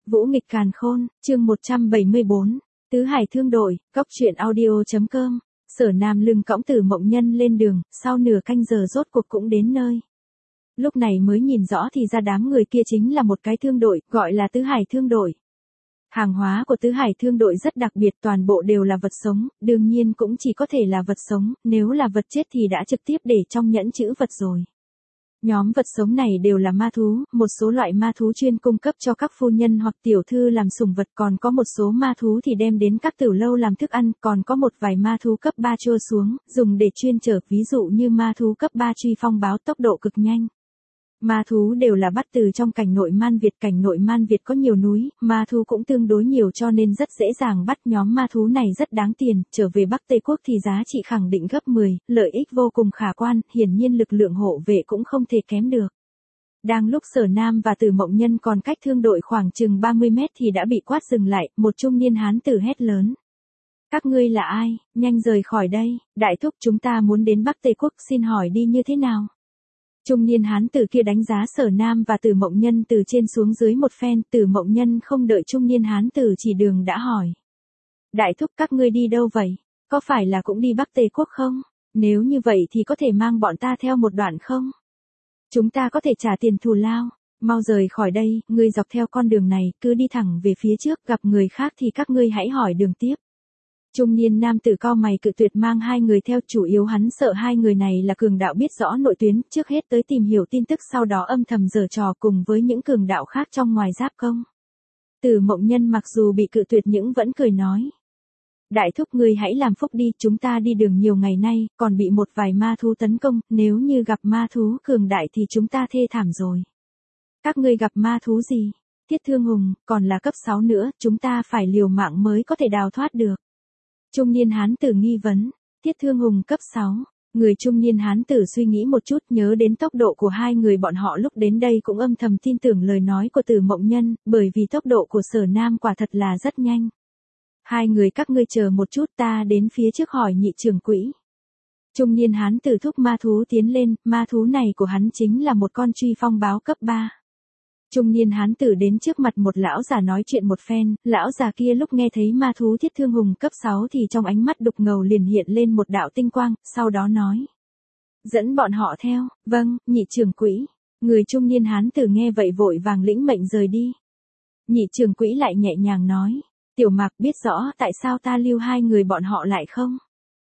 Vũ nghịch càn khôn, chương 174, Tứ Hải Thương Đội, Cóc truyện audio.com. Sở Nam lưng cõng Tử Mộng Nhân lên đường, sau nửa canh giờ rốt cuộc cũng đến nơi. Lúc này mới nhìn rõ thì ra đám người kia chính là một cái thương đội, gọi là Tứ Hải Thương Đội. Hàng hóa của Tứ Hải Thương Đội rất đặc biệt, toàn bộ đều là vật sống, đương nhiên cũng chỉ có thể là vật sống, nếu là vật chết thì đã trực tiếp để trong nhẫn trữ vật rồi. Nhóm vật sống này đều là ma thú, một số loại ma thú chuyên cung cấp cho các phu nhân hoặc tiểu thư làm sủng vật, còn có một số ma thú thì đem đến các tử lâu làm thức ăn, còn có một vài ma thú cấp 3 trôi xuống, dùng để chuyên chở, ví dụ như ma thú cấp 3 truy phong báo tốc độ cực nhanh. Ma thú đều là bắt từ trong cảnh nội Man Việt có nhiều núi, ma thú cũng tương đối nhiều cho nên rất dễ dàng bắt, nhóm ma thú này rất đáng tiền, trở về Bắc Tây Quốc thì giá trị khẳng định gấp 10, lợi ích vô cùng khả quan, hiển nhiên lực lượng hộ vệ cũng không thể kém được. Đang lúc Sở Nam và Tử Mộng Nhân còn cách thương đội khoảng chừng 30 mét thì đã bị quát dừng lại, một trung niên hán tử hét lớn. Các ngươi là ai, nhanh rời khỏi đây, đại thúc chúng ta muốn đến Bắc Tây Quốc, xin hỏi đi như thế nào? Trung niên hán tử kia đánh giá Sở Nam và Tử Mộng Nhân từ trên xuống dưới một phen, Tử Mộng Nhân không đợi trung niên hán tử chỉ đường đã hỏi. Đại thúc các ngươi đi đâu vậy? Có phải là cũng đi Bắc Tây Quốc không? Nếu như vậy thì có thể mang bọn ta theo một đoạn không? Chúng ta có thể trả tiền thù lao. Mau rời khỏi đây, ngươi dọc theo con đường này, cứ đi thẳng về phía trước, gặp người khác thì các ngươi hãy hỏi đường tiếp. Trung niên nam tử cau mày cự tuyệt mang hai người theo, chủ yếu hắn sợ hai người này là cường đạo biết rõ nội tuyến, trước hết tới tìm hiểu tin tức sau đó âm thầm giở trò cùng với những cường đạo khác trong ngoài giáp công. Tử Mộng Nhân mặc dù bị cự tuyệt nhưng vẫn cười nói. Đại thúc ngươi hãy làm phúc đi, chúng ta đi đường nhiều ngày nay, còn bị một vài ma thú tấn công, nếu như gặp ma thú cường đại thì chúng ta thê thảm rồi. Các ngươi gặp ma thú gì? Thiết Thương Hùng, còn là cấp 6 nữa, chúng ta phải liều mạng mới có thể đào thoát được. Trung niên hán tử nghi vấn, Thiết Thương Hùng cấp 6, người trung niên hán tử suy nghĩ một chút nhớ đến tốc độ của hai người bọn họ lúc đến đây cũng âm thầm tin tưởng lời nói của Tử Mộng Nhân, bởi vì tốc độ của Sở Nam quả thật là rất nhanh. Hai người các ngươi chờ một chút, ta đến phía trước hỏi nhị trưởng quỹ. Trung niên hán tử thúc ma thú tiến lên, ma thú này của hắn chính là một con truy phong báo cấp 3. Trung niên hán tử đến trước mặt một lão già nói chuyện một phen, lão già kia lúc nghe thấy ma thú Thiết Thương Hùng cấp 6 thì trong ánh mắt đục ngầu liền hiện lên một đạo tinh quang, sau đó nói. Dẫn bọn họ theo, vâng, nhị trưởng quỹ. Người trung niên hán tử nghe vậy vội vàng lĩnh mệnh rời đi. Nhị trưởng quỹ lại nhẹ nhàng nói, Tiểu Mạc biết rõ tại sao ta lưu hai người bọn họ lại không?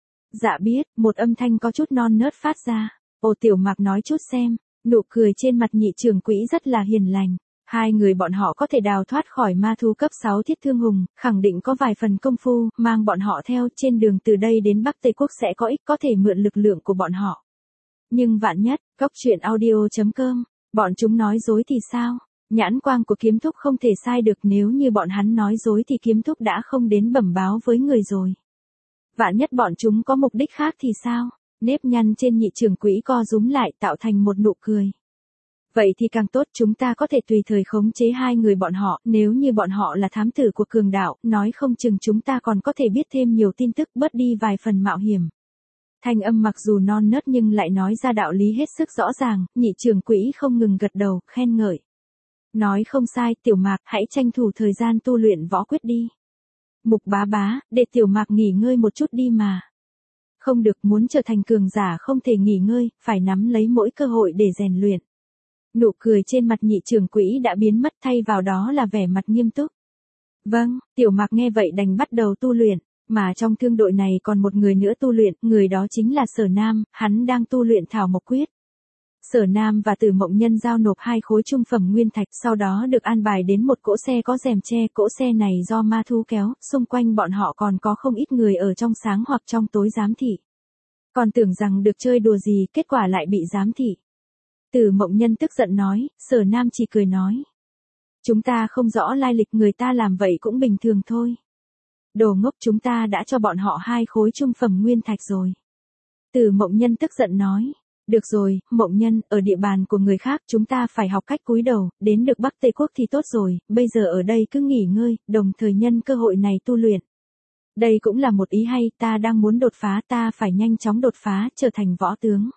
Dạ biết, một âm thanh có chút non nớt phát ra. Ồ, Tiểu Mạc nói chút xem. Nụ cười trên mặt nhị trưởng quỹ rất là hiền lành. Hai người bọn họ có thể đào thoát khỏi ma thú cấp 6 Thiết Thương Hùng, khẳng định có vài phần công phu, mang bọn họ theo, trên đường từ đây đến Bắc Tây Quốc sẽ có ích, có thể mượn lực lượng của bọn họ. Nhưng vạn nhất, Cóc truyện audio.com, bọn chúng nói dối thì sao? Nhãn quang của Kiếm Thúc không thể sai được, nếu như bọn hắn nói dối thì Kiếm Thúc đã không đến bẩm báo với người rồi. Vạn nhất bọn chúng có mục đích khác thì sao? Nếp nhăn trên nhị trưởng quỹ co rúm lại tạo thành một nụ cười. Vậy thì càng tốt, chúng ta có thể tùy thời khống chế hai người bọn họ, nếu như bọn họ là thám tử của cường đạo, nói không chừng chúng ta còn có thể biết thêm nhiều tin tức, bớt đi vài phần mạo hiểm. Thanh âm mặc dù non nớt nhưng lại nói ra đạo lý hết sức rõ ràng, nhị trưởng quỹ không ngừng gật đầu, khen ngợi. Nói không sai, Tiểu Mạc, hãy tranh thủ thời gian tu luyện võ quyết đi. Mục Bá Bá, để Tiểu Mạc nghỉ ngơi một chút đi mà. Không được, muốn trở thành cường giả không thể nghỉ ngơi, phải nắm lấy mỗi cơ hội để rèn luyện. Nụ cười trên mặt nhị trưởng quỹ đã biến mất, thay vào đó là vẻ mặt nghiêm túc. Vâng, Tiểu Mạc nghe vậy đành bắt đầu tu luyện, mà trong thương đội này còn một người nữa tu luyện, người đó chính là Sở Nam, hắn đang tu luyện Thảo Mộc Quyết. Sở Nam và Tử Mộng Nhân giao nộp 2 khối trung phẩm nguyên thạch, sau đó được an bài đến một cỗ xe có rèm che, cỗ xe này do ma thú kéo, xung quanh bọn họ còn có không ít người ở trong sáng hoặc trong tối giám thị. Còn tưởng rằng được chơi đùa gì, kết quả lại bị giám thị. Tử Mộng Nhân tức giận nói, Sở Nam chỉ cười nói. Chúng ta không rõ lai lịch, người ta làm vậy cũng bình thường thôi. Đồ ngốc, chúng ta đã cho bọn họ 2 khối trung phẩm nguyên thạch rồi. Tử Mộng Nhân tức giận nói. Được rồi, Mộng Nhân, ở địa bàn của người khác chúng ta phải học cách cúi đầu, đến được Bắc Tây Quốc thì tốt rồi, bây giờ ở đây cứ nghỉ ngơi, đồng thời nhân cơ hội này tu luyện. Đây cũng là một ý hay, ta đang muốn đột phá, ta phải nhanh chóng đột phá, trở thành võ tướng.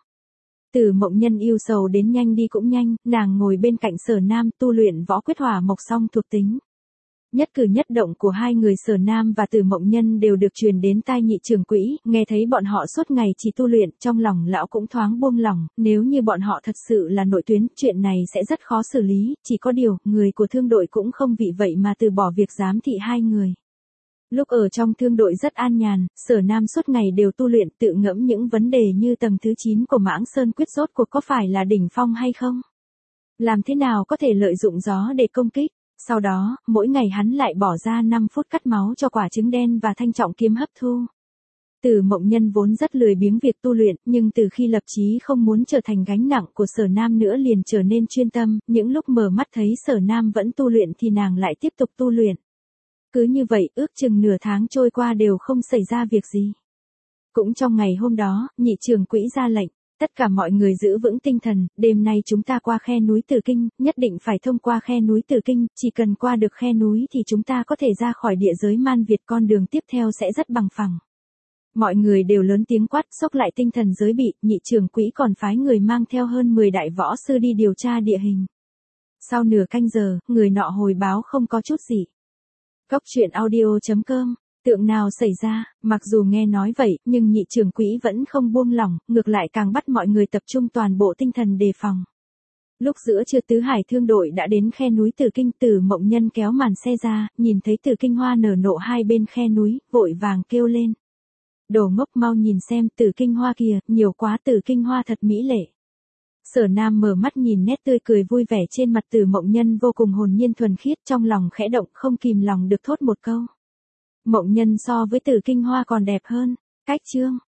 Tử Mộng Nhân yêu sầu đến nhanh đi cũng nhanh, nàng ngồi bên cạnh Sở Nam tu luyện võ quyết hỏa mộc song thuộc tính. Nhất cử nhất động của hai người Sở Nam và Từ Mộng Nhân đều được truyền đến tai Nhị trưởng quỹ, nghe thấy bọn họ suốt ngày chỉ tu luyện, trong lòng lão cũng thoáng buông lòng, nếu như bọn họ thật sự là nội tuyến, chuyện này sẽ rất khó xử lý, chỉ có điều, người của thương đội cũng không vì vậy mà từ bỏ việc giám thị hai người. Lúc ở trong thương đội rất an nhàn, Sở Nam suốt ngày đều tu luyện tự ngẫm những vấn đề như tầng thứ 9 của Mãng Sơn quyết rốt cuộc có phải là đỉnh phong hay không? Làm thế nào có thể lợi dụng gió để công kích? Sau đó, mỗi ngày hắn lại bỏ ra 5 phút cắt máu cho quả trứng đen và thanh trọng kiếm hấp thu. Từ Mộng Nhân vốn rất lười biếng việc tu luyện, nhưng từ khi lập chí không muốn trở thành gánh nặng của Sở Nam nữa liền trở nên chuyên tâm, những lúc mở mắt thấy Sở Nam vẫn tu luyện thì nàng lại tiếp tục tu luyện. Cứ như vậy, ước chừng nửa tháng trôi qua đều không xảy ra việc gì. Cũng trong ngày hôm đó, Nhị trưởng quỹ ra lệnh, tất cả mọi người giữ vững tinh thần, đêm nay chúng ta qua khe núi Tử Kinh, nhất định phải thông qua khe núi Tử Kinh, chỉ cần qua được khe núi thì chúng ta có thể ra khỏi địa giới Man Việt, con đường tiếp theo sẽ rất bằng phẳng. Mọi người đều lớn tiếng quát, xốc lại tinh thần giới bị, Nhị trưởng quỹ còn phái người mang theo hơn 10 đại võ sư đi điều tra địa hình. Sau nửa canh giờ, người nọ hồi báo không có chút gì. Cốc truyện audio.com, tượng nào xảy ra, mặc dù nghe nói vậy, nhưng Nhị trưởng quỹ vẫn không buông lỏng, ngược lại càng bắt mọi người tập trung toàn bộ tinh thần đề phòng. Lúc giữa trưa Tứ Hải thương đội đã đến khe núi Tử Kinh, Từ Mộng Nhân kéo màn xe ra, nhìn thấy Tử Kinh hoa nở nộ hai bên khe núi, vội vàng kêu lên. Đồ ngốc, mau nhìn xem, Tử Kinh hoa kìa, nhiều quá, Tử Kinh hoa thật mỹ lệ. Sở Nam mở mắt nhìn nét tươi cười vui vẻ trên mặt Từ Mộng Nhân vô cùng hồn nhiên thuần khiết, trong lòng khẽ động không kìm lòng được thốt một câu. Mộng Nhân so với Tử Kinh hoa còn đẹp hơn. Cách chương